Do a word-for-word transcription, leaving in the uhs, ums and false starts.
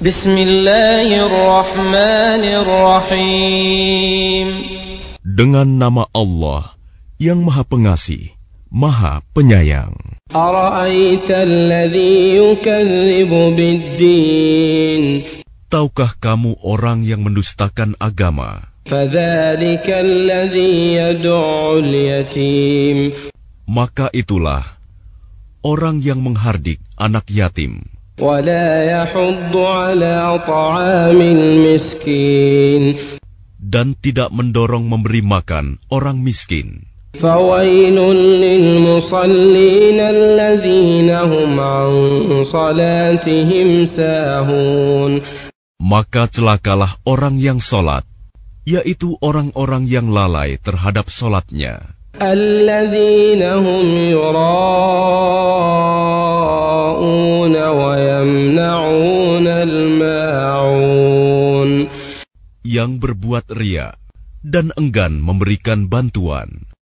Bismillahirrahmanirrahim. Dengan nama Allah yang Maha Pengasih, Maha Penyayang. Ara'aita alladhi yukadzibu bid-din. Tahukah kamu orang yang mendustakan agama? Fadzalika alladhi yad'ul yatim. Maka itulah orang yang menghardik anak yatim. Wala yahuddu ala ta'amil miskin. Dan tidak mendorong memberi makan orang miskin. Fawailun lil musallin alladzina hum an salatihim sahun. Maka celakalah orang yang salat, yaitu orang-orang yang lalai terhadap salatnya. Alladzina hum yura'una wa yamna'una al-ma'un. Yang berbuat riya dan enggan memberikan bantuan.